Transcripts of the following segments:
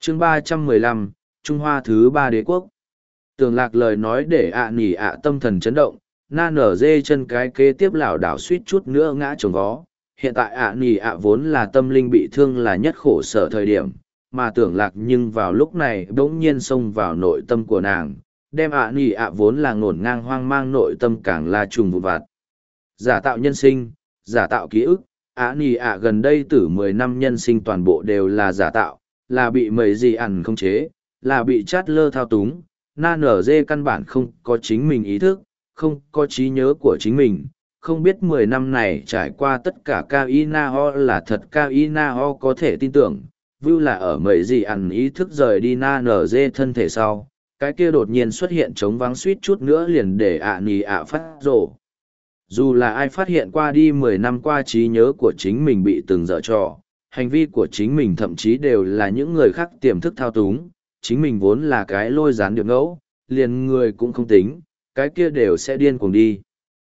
chương 315, Trung Hoa thứ ba đế quốc. Tưởng Lạc lời nói để nỉ tâm thần chấn động, na nở dê chân cái kế tiếp lảo đảo suýt chút nữa ngã chồng vó. Hiện tại nỉ vốn là tâm linh bị thương là nhất khổ sở thời điểm, mà Tưởng Lạc nhưng vào lúc này bỗng nhiên xông vào nội tâm của nàng, đem nỉ vốn là ngổn ngang hoang mang nội tâm càng là trùng vụn vặt. Giả tạo nhân sinh, giả tạo ký ức, nỉ gần đây từ 10 năm nhân sinh toàn bộ đều là giả tạo, là bị mấy gì ẩn không chế, là bị chát lơ thao túng. Na nở dê căn bản không có chính mình ý thức, không có trí nhớ của chính mình, không biết 10 năm này trải qua tất cả Kainao là thật Kainao có thể tin tưởng, view là ở mấy gì ẩn ý thức rời đi na nở dê thân thể sau, cái kia đột nhiên xuất hiện trống vắng suýt chút nữa liền để nì phát rổ. Dù là ai phát hiện qua đi 10 năm qua trí nhớ của chính mình bị từng dở trò, hành vi của chính mình thậm chí đều là những người khác tiềm thức thao túng, chính mình vốn là cái lôi gián điệp ngẫu, liền người cũng không tính, cái kia đều sẽ điên cuồng đi.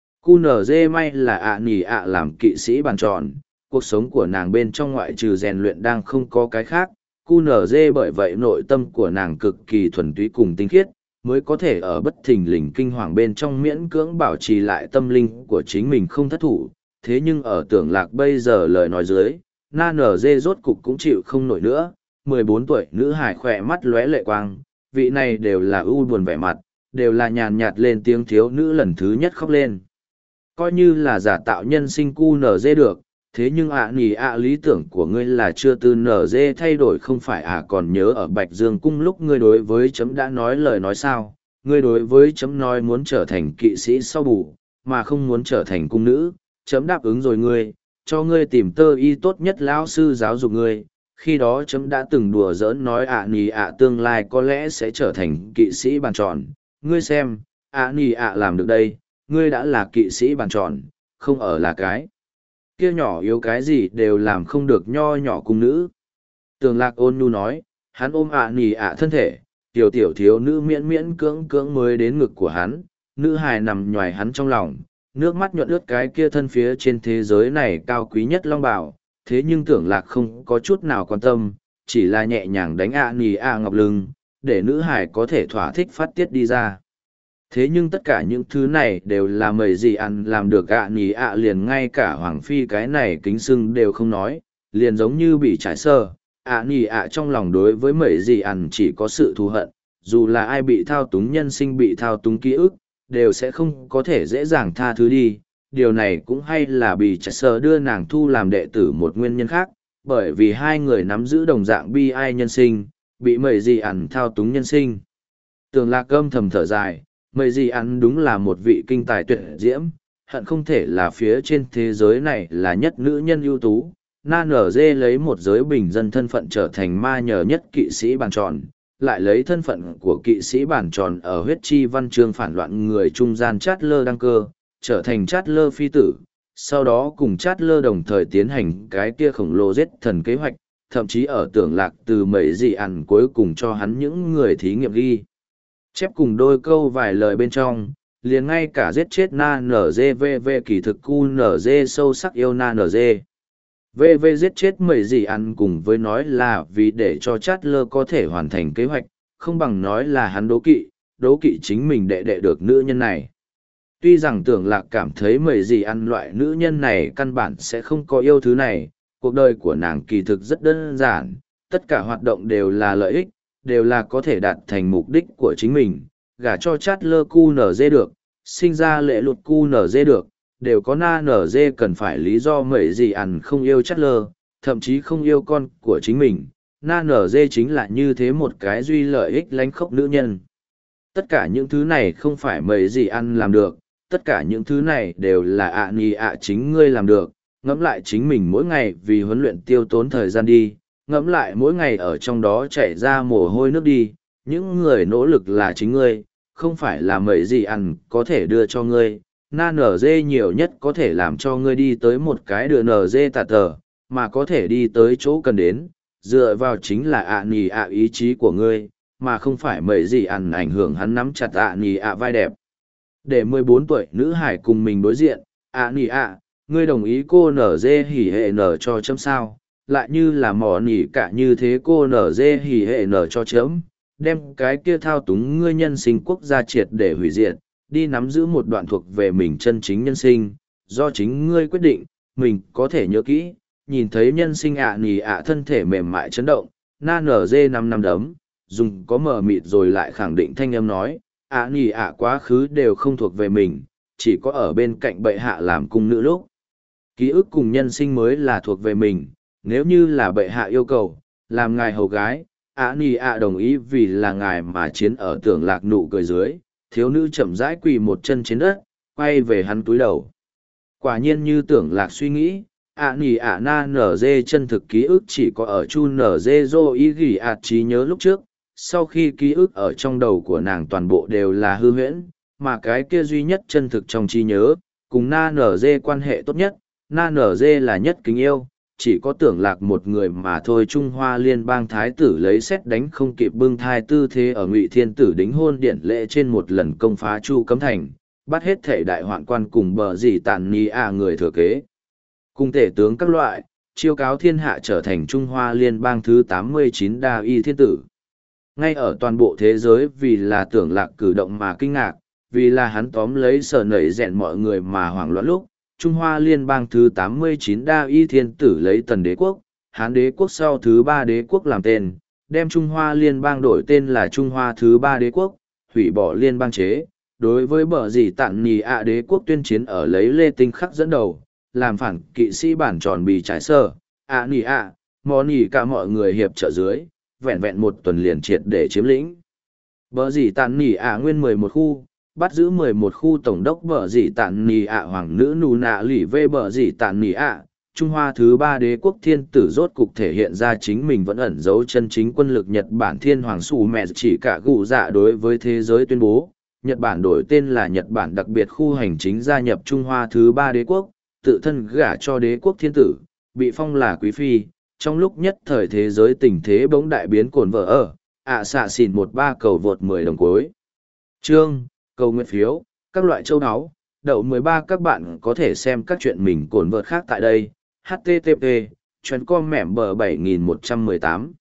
QNZ may là nỉ làm kỵ sĩ bàn tròn, cuộc sống của nàng bên trong ngoại trừ rèn luyện đang không có cái khác, QNZ bởi vậy nội tâm của nàng cực kỳ thuần túy cùng tinh khiết, mới có thể ở bất thình lình kinh hoàng bên trong miễn cưỡng bảo trì lại tâm linh của chính mình không thất thủ. Thế nhưng ở Tưởng Lạc bây giờ lời nói dưới, na nở dê rốt cục cũng chịu không nổi nữa. 14 tuổi nữ hải khỏe mắt lóe lệ quang, vị này đều là ưu buồn vẻ mặt, đều là nhàn nhạt lên tiếng thiếu nữ lần thứ nhất khóc lên. Coi như là giả tạo nhân sinh QNZ được, thế nhưng nỉ lý tưởng của ngươi là chưa từ nở dê thay đổi không phải còn nhớ ở Bạch Dương Cung lúc ngươi đối với chấm đã nói lời nói sao, ngươi đối với chấm nói muốn trở thành kỵ sĩ sau bù, mà không muốn trở thành cung nữ, chấm đáp ứng rồi ngươi, cho ngươi tìm tơ y tốt nhất lão sư giáo dục ngươi. Khi đó chấm đã từng đùa giỡn nói nỉ tương lai có lẽ sẽ trở thành kỵ sĩ bàn tròn, ngươi xem, nỉ làm được đây, ngươi đã là kỵ sĩ bàn tròn, không ở là cái kia nhỏ yếu cái gì đều làm không được nho nhỏ cung nữ. Tưởng Lạc ôn nhu nói, hắn ôm nỉ thân thể, tiểu tiểu thiếu nữ miễn miễn cưỡng cưỡng mới đến ngực của hắn, nữ hài nằm nhoài hắn trong lòng, nước mắt nhuận ướt cái kia thân phía trên thế giới này cao quý nhất long bào. Thế nhưng Tưởng Lạc không có chút nào quan tâm, chỉ là nhẹ nhàng đánh nỉ ngọc lưng, để nữ hài có thể thỏa thích phát tiết đi ra. Thế nhưng tất cả những thứ này đều là mầy gì ăn làm được nỉ liền ngay cả Hoàng Phi cái này kính sưng đều không nói, liền giống như bị trải sơ. Nỉ trong lòng đối với mầy gì ăn chỉ có sự thù hận, dù là ai bị thao túng nhân sinh bị thao túng ký ức, đều sẽ không có thể dễ dàng tha thứ đi. Điều này cũng hay là bị trải sơ đưa nàng thu làm đệ tử một nguyên nhân khác, bởi vì hai người nắm giữ đồng dạng bi ai nhân sinh, bị mầy gì ăn thao túng nhân sinh. Tưởng Lạc âm thầm thở dài, mầy gì ăn đúng là một vị kinh tài tuyệt diễm, hận không thể là phía trên thế giới này là nhất nữ nhân ưu tú. Na nở dê lấy một giới bình dân thân phận trở thành ma nhờ nhất kỵ sĩ bàn tròn, lại lấy thân phận của kỵ sĩ bàn tròn ở huyết chi văn chương phản loạn người trung gian chát lơ đăng cơ, trở thành chát lơ phi tử, sau đó cùng chát lơ đồng thời tiến hành cái kia khổng lồ giết thần kế hoạch, thậm chí ở Tưởng Lạc từ mấy dị ẩn cuối cùng cho hắn những người thí nghiệm ghi chép cùng đôi câu vài lời bên trong, liền ngay cả giết chết na NGVV kỳ thực QNZ sâu sắc yêu na NG. VV giết chết mấy dị ẩn cùng với nói là vì để cho Chatler có thể hoàn thành kế hoạch, không bằng nói là hắn đố kỵ chính mình đệ được nữ nhân này. Tuy rằng Tưởng Lạc cảm thấy mấy dị ẩn loại nữ nhân này căn bản sẽ không có yêu thứ này, cuộc đời của nàng kỳ thực rất đơn giản, tất cả hoạt động đều là lợi ích, đều là có thể đạt thành mục đích của chính mình, gả cho Chatler QNZ được, sinh ra lệ luật QNZ được, đều có na NG cần phải lý do mấy gì ẩn không yêu Chatler, thậm chí không yêu con của chính mình. Na NG chính là như thế một cái duy lợi ích lánh khốc nữ nhân. Tất cả những thứ này không phải mấy gì ăn làm được, tất cả những thứ này đều là chính ngươi làm được. Ngẫm lại chính mình mỗi ngày vì huấn luyện tiêu tốn thời gian đi, ngẫm lại mỗi ngày ở trong đó chảy ra mồ hôi nước đi, những người nỗ lực là chính ngươi, không phải là mấy gì ăn có thể đưa cho ngươi. Na NG nhiều nhất có thể làm cho ngươi đi tới một cái đưa NG tạt tờ, mà có thể đi tới chỗ cần đến, dựa vào chính là ý chí của ngươi, mà không phải mấy gì ăn ảnh hưởng hắn nắm chặt vai đẹp. Để 14 tuổi nữ hải cùng mình đối diện, ngươi đồng ý cô NG hỉ hệ nở cho chấm sao, lại như là mỏ nỉ cả như thế cô nở dê hỉ hệ nở cho chớm, đem cái kia thao túng ngươi nhân sinh quốc gia triệt để hủy diệt, đi nắm giữ một đoạn thuộc về mình chân chính nhân sinh, do chính ngươi quyết định, mình có thể nhớ kỹ, nhìn thấy nhân sinh nỉ thân thể mềm mại chấn động, na nở dê năm đấm, dùng có mờ mịt rồi lại khẳng định thanh âm nói, nỉ quá khứ đều không thuộc về mình, chỉ có ở bên cạnh bệ hạ làm cung nữ lúc. Ký ức cùng nhân sinh mới là thuộc về mình, nếu như là bệ hạ yêu cầu, làm ngài hầu gái, nỉ đồng ý vì là ngài mà chiến ở tưởng lạc nụ cười dưới, thiếu nữ chậm rãi quỳ một chân trên đất, quay về hắn túi đầu. Quả nhiên như tưởng lạc suy nghĩ, nỉ na nở dê chân thực ký ức chỉ có ở chu nở dê dô ý ghi trí nhớ lúc trước, sau khi ký ức ở trong đầu của nàng toàn bộ đều là hư huyễn, mà cái kia duy nhất chân thực trong trí nhớ, cùng na nở dê quan hệ tốt nhất, na nở dê là nhất kính yêu, chỉ có tưởng lạc một người mà thôi. Trung Hoa liên bang thái tử lấy xét đánh không kịp bưng thai tư thế ở Ngụy Thiên Tử đính hôn điện lễ trên một lần công phá Chu Cấm Thành, bắt hết thể đại hoạn quan cùng bờ dì tàn ni người thừa kế. Cùng tể tướng các loại, chiêu cáo thiên hạ trở thành Trung Hoa liên bang thứ 89 đa y thiên tử. Ngay ở toàn bộ thế giới vì là tưởng lạc cử động mà kinh ngạc, vì là hắn tóm lấy sở nảy rẹn mọi người mà hoảng loạn lúc, Trung Hoa liên bang thứ 89 đa y thiên tử lấy Tần đế quốc, Hán đế quốc sau thứ 3 đế quốc làm tên, đem Trung Hoa liên bang đổi tên là Trung Hoa thứ 3 đế quốc, hủy bỏ liên bang chế. Đối với bờ dì tặng nì đế quốc tuyên chiến ở lấy Lê Tinh Khắc dẫn đầu, làm phản kỵ sĩ bản tròn bì trái sơ, nì mò nì cả mọi người hiệp trợ dưới, vẹn vẹn một tuần liền triệt để chiếm lĩnh. Bờ dì tặng nì nguyên 11 khu, bắt giữ 11 khu tổng đốc bờ dì tàn nì hoàng nữ nù nạ lỉ vê bờ dì tàn nì Trung Hoa thứ 3 đế quốc thiên tử rốt cục thể hiện ra chính mình vẫn ẩn giấu chân chính quân lực Nhật Bản thiên hoàng sủ mẹ chỉ cả gù dạ đối với thế giới tuyên bố. Nhật Bản đổi tên là Nhật Bản đặc biệt khu hành chính gia nhập Trung Hoa thứ 3 đế quốc, tự thân gả cho đế quốc thiên tử, bị phong là quý phi. Trong lúc nhất thời thế giới tình thế bỗng đại biến cồn vợ ở, xạ xỉn 13 cầu vượt 10 đồng cuối. Chương cầu nguyện phiếu, các loại châu áo, đậu 13 các bạn có thể xem các chuyện mình cồn vợt khác tại đây, http, chuyến com mẻm bờ 7118.